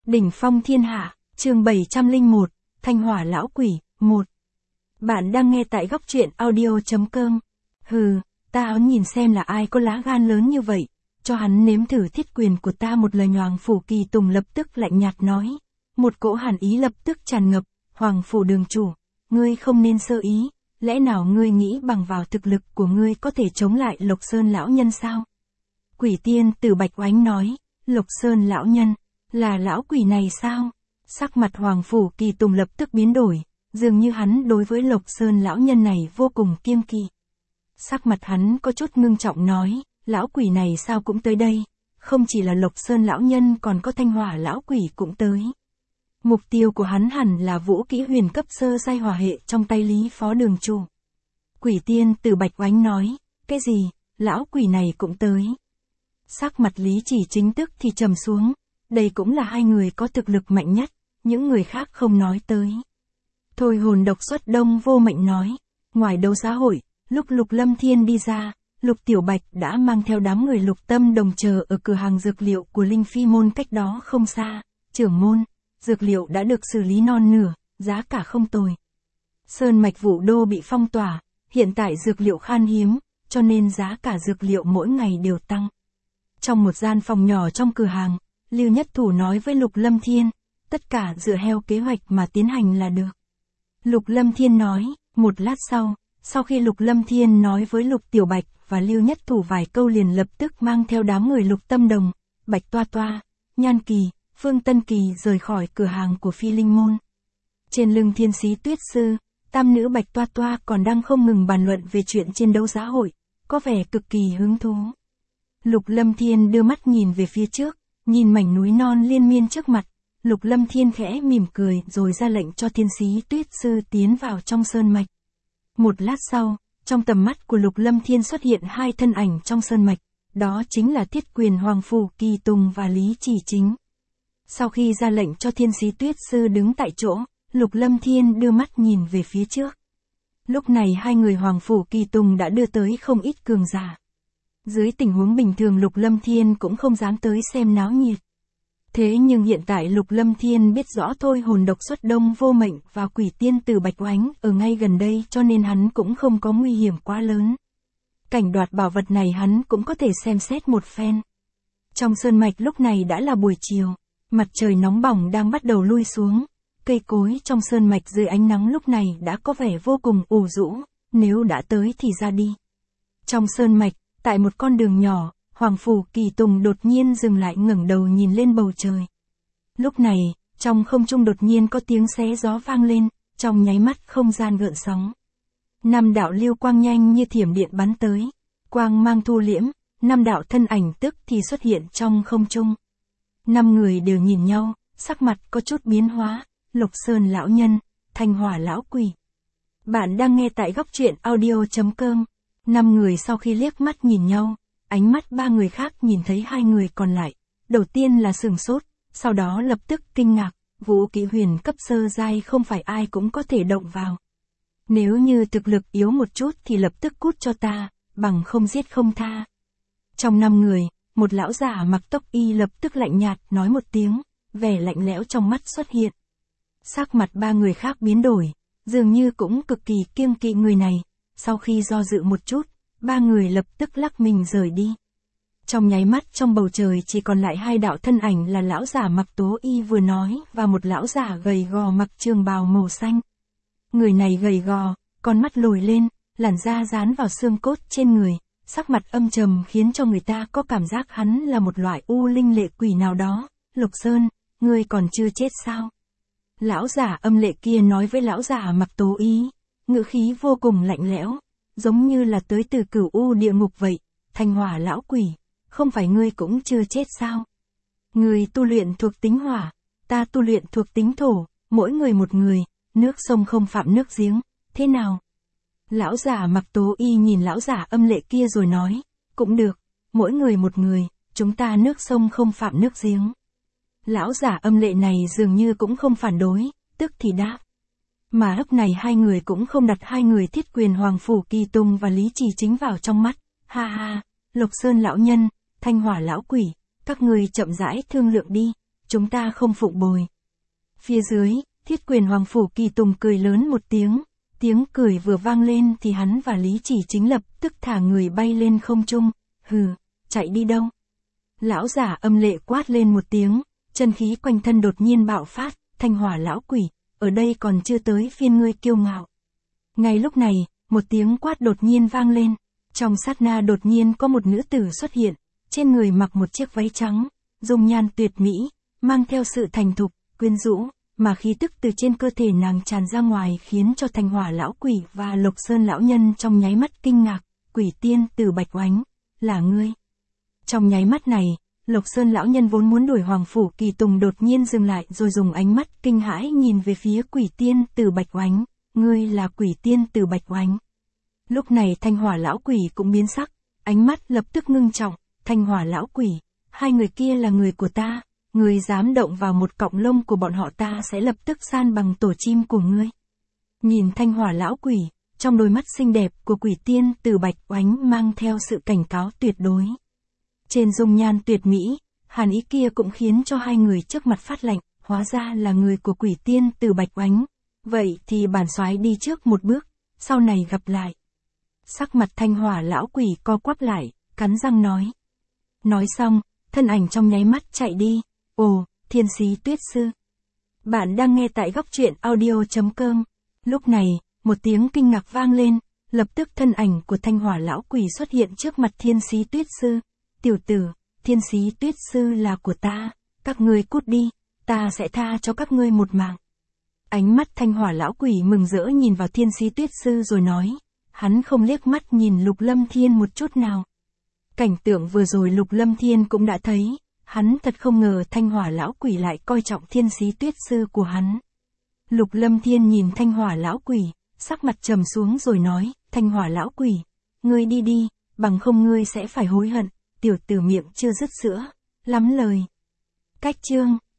Đỉnh phong thiên hạ, chương 701, Thanh hỏa lão quỷ, 1. Bạn đang nghe tại góc truyện audio.com. Hừ, tao nhìn xem là ai có lá gan lớn như vậy, cho hắn nếm thử thiết quyền của ta một lời. Hoàng Phủ Kỳ Tùng lập tức lạnh nhạt nói. Một cỗ hàn ý lập tức tràn ngập. Hoàng Phủ đường chủ, ngươi không nên sơ ý, lẽ nào ngươi nghĩ bằng vào thực lực của ngươi có thể chống lại Lộc Sơn lão nhân sao? Quỷ tiên Tử Bạch Oánh nói. Lộc Sơn lão nhân, là lão quỷ này sao? Sắc mặt Hoàng Phủ Kỳ Tùng lập tức biến đổi, dường như hắn đối với Lộc Sơn lão nhân này vô cùng kiêng kỵ. Sắc mặt hắn có chút ngưng trọng nói, lão quỷ này sao cũng tới đây, không chỉ là Lộc Sơn lão nhân còn có Thanh hỏa lão quỷ cũng tới. Mục tiêu của hắn hẳn là vũ kỹ huyền cấp sơ giai hỏa hệ trong tay Lý Phó đường chủ. Quỷ tiên Tử Bạch Oánh nói, cái gì, lão quỷ này cũng tới. Sắc mặt Lý Chỉ chính tức thì trầm xuống, đây cũng là hai người có thực lực mạnh nhất, những người khác không nói tới. Thôi hồn độc xuất Đông Vô Mệnh nói, ngoài đấu giá hội, lúc Lục Lâm Thiên đi ra, Lục Tiểu Bạch đã mang theo đám người Lục Tâm Đồng chờ ở cửa hàng dược liệu của Linh Phi môn cách đó không xa. Trưởng môn, dược liệu đã được xử lý non nửa, giá cả không tồi. Sơn mạch Vũ Đô bị phong tỏa, hiện tại dược liệu khan hiếm, cho nên giá cả dược liệu mỗi ngày đều tăng. Trong một gian phòng nhỏ trong cửa hàng, Lưu Nhất Thủ nói với Lục Lâm Thiên, tất cả dựa theo kế hoạch mà tiến hành là được. Lục Lâm Thiên nói, một lát sau khi Lục Lâm Thiên nói với Lục Tiểu Bạch và Lưu Nhất Thủ vài câu liền lập tức mang theo đám người Lục Tâm Đồng, Bạch Toa Toa, Nhan Kỳ, Phương Tân Kỳ rời khỏi cửa hàng của Phi Linh môn. Trên lưng Thiên Sĩ Tuyết Sư, tam nữ Bạch Toa Toa còn đang không ngừng bàn luận về chuyện trên đấu giá hội, có vẻ cực kỳ hứng thú. Lục Lâm Thiên đưa mắt nhìn về phía trước, nhìn mảnh núi non liên miên trước mặt, Lục Lâm Thiên khẽ mỉm cười rồi ra lệnh cho Thiên Sĩ Tuyết Sư tiến vào trong sơn mạch. Một lát sau, trong tầm mắt của Lục Lâm Thiên xuất hiện hai thân ảnh trong sơn mạch, đó chính là Thiết Quyền Hoàng Phủ Kỳ Tùng và Lý Chỉ Chính. Sau khi ra lệnh cho Thiên Sĩ Tuyết Sư đứng tại chỗ, Lục Lâm Thiên đưa mắt nhìn về phía trước. Lúc này hai người Hoàng Phủ Kỳ Tùng đã đưa tới không ít cường giả. Dưới tình huống bình thường Lục Lâm Thiên cũng không dám tới xem náo nhiệt. Thế nhưng hiện tại Lục Lâm Thiên biết rõ Thôi hồn độc xuất Đông Vô Mệnh và Quỷ tiên Tử Bạch Oánh ở ngay gần đây cho nên hắn cũng không có nguy hiểm quá lớn. Cảnh đoạt bảo vật này hắn cũng có thể xem xét một phen. Trong sơn mạch lúc này đã là buổi chiều, mặt trời nóng bỏng đang bắt đầu lui xuống, cây cối trong sơn mạch dưới ánh nắng lúc này đã có vẻ vô cùng ủ rũ, nếu đã tới thì ra đi. Trong sơn mạch, tại một con đường nhỏ, Hoàng Phủ Kỳ Tùng đột nhiên dừng lại ngẩng đầu nhìn lên bầu trời. Lúc này, trong không trung đột nhiên có tiếng xé gió vang lên, trong nháy mắt không gian gợn sóng. 5 đạo lưu quang nhanh như thiểm điện bắn tới, quang mang thu liễm, 5 đạo thân ảnh tức thì xuất hiện trong không trung. 5 người đều nhìn nhau, sắc mặt có chút biến hóa, Lộc Sơn lão nhân, Thanh hỏa lão quỷ. Bạn đang nghe tại góc truyện audio.com. 5 người sau khi liếc mắt nhìn nhau, ánh mắt 3 người khác nhìn thấy 2 người còn lại, đầu tiên là sửng sốt, sau đó lập tức kinh ngạc, vũ kỹ huyền cấp sơ giai không phải ai cũng có thể động vào. Nếu như thực lực yếu một chút thì lập tức cút cho ta, bằng không giết không tha. Trong 5 người, một lão giả mặc tóc y lập tức lạnh nhạt nói một tiếng, vẻ lạnh lẽo trong mắt xuất hiện. Sắc mặt 3 người khác biến đổi, dường như cũng cực kỳ kiêng kỵ người này. Sau khi do dự một chút, 3 người lập tức lắc mình rời đi. Trong nháy mắt trong bầu trời chỉ còn lại 2 đạo thân ảnh là lão giả mặc tố y vừa nói và một lão giả gầy gò mặc trường bào màu xanh. Người này gầy gò, con mắt lồi lên, làn da dán vào xương cốt trên người, sắc mặt âm trầm khiến cho người ta có cảm giác hắn là một loại u linh lệ quỷ nào đó. Lục Sơn, ngươi còn chưa chết sao? Lão giả âm lệ kia nói với lão giả mặc tố y. Ngữ khí vô cùng lạnh lẽo, giống như là tới từ Cửu U địa ngục vậy. Thanh hỏa lão quỷ, không phải ngươi cũng chưa chết sao? Ngươi tu luyện thuộc tính hỏa, ta tu luyện thuộc tính thổ, mỗi người một người, nước sông không phạm nước giếng, thế nào? Lão giả mặc tố y nhìn lão giả âm lệ kia rồi nói, cũng được, mỗi người một người, chúng ta nước sông không phạm nước giếng. Lão giả âm lệ này dường như cũng không phản đối, tức thì đáp. Mà lúc này 2 người cũng không đặt 2 người Thiết Quyền Hoàng Phủ Kỳ Tùng và Lý Chỉ Chính vào trong mắt. Ha ha, Lộc Sơn lão nhân, Thanh hỏa lão quỷ, các ngươi chậm rãi thương lượng đi, chúng ta không phụng bồi. Phía dưới, Thiết Quyền Hoàng Phủ Kỳ Tùng cười lớn một tiếng cười vừa vang lên thì hắn và Lý Chỉ Chính lập tức thả người bay lên không trung, hừ, chạy đi đâu? Lão giả âm lệ quát lên một tiếng, chân khí quanh thân đột nhiên bạo phát, Thanh Hỏa lão quỷ, ở đây còn chưa tới phiên ngươi kiêu ngạo. Ngay lúc này, một tiếng quát đột nhiên vang lên, trong sát na đột nhiên có một nữ tử xuất hiện, trên người mặc một chiếc váy trắng, dung nhan tuyệt mỹ, mang theo sự thành thục, quyến rũ, mà khí tức từ trên cơ thể nàng tràn ra ngoài khiến cho Thanh Hỏa lão quỷ và Lộc Sơn lão nhân trong nháy mắt kinh ngạc, quỷ tiên Từ Bạch Oánh, là ngươi. Trong nháy mắt này, Lộc Sơn lão nhân vốn muốn đuổi Hoàng Phủ Kỳ Tùng đột nhiên dừng lại rồi dùng ánh mắt kinh hãi nhìn về phía quỷ tiên Từ Bạch Oánh, ngươi là quỷ tiên Từ Bạch Oánh. Lúc này Thanh Hỏa lão quỷ cũng biến sắc, ánh mắt lập tức ngưng trọng, Thanh Hỏa lão quỷ, hai người kia là người của ta, ngươi dám động vào một cọng lông của bọn họ ta sẽ lập tức san bằng tổ chim của ngươi. Nhìn Thanh Hỏa lão quỷ, trong đôi mắt xinh đẹp của quỷ tiên Từ Bạch Oánh mang theo sự cảnh cáo tuyệt đối. Trên dung nhan tuyệt mỹ, hàn ý kia cũng khiến cho hai người trước mặt phát lạnh, hóa ra là người của quỷ tiên Từ Bạch Oánh. Vậy thì bản soái đi trước một bước, sau này gặp lại. Sắc mặt Thanh Hỏa lão quỷ co quắp lại, cắn răng nói. Nói xong, thân ảnh trong nháy mắt chạy đi. Ồ, Thiên Sĩ Tuyết Sư. Bạn đang nghe tại góc truyện audio.com. Lúc này, một tiếng kinh ngạc vang lên, lập tức thân ảnh của Thanh Hỏa lão quỷ xuất hiện trước mặt Thiên Sĩ Tuyết Sư. Tiểu tử, Thiên Sĩ Tuyết Sư là của ta, các ngươi cút đi, ta sẽ tha cho các ngươi một mạng. Ánh mắt Thanh Hỏa lão quỷ mừng rỡ nhìn vào Thiên Sĩ Tuyết Sư rồi nói, hắn không liếc mắt nhìn Lục Lâm Thiên một chút nào. Cảnh tượng vừa rồi Lục Lâm Thiên cũng đã thấy, hắn thật không ngờ Thanh Hỏa lão quỷ lại coi trọng Thiên Sĩ Tuyết Sư của hắn. Lục Lâm Thiên nhìn Thanh Hỏa lão quỷ, sắc mặt trầm xuống rồi nói, Thanh Hỏa lão quỷ, ngươi đi đi, bằng không ngươi sẽ phải hối hận. Tiểu tử miệng chưa dứt sữa, lắm lời. Cách chương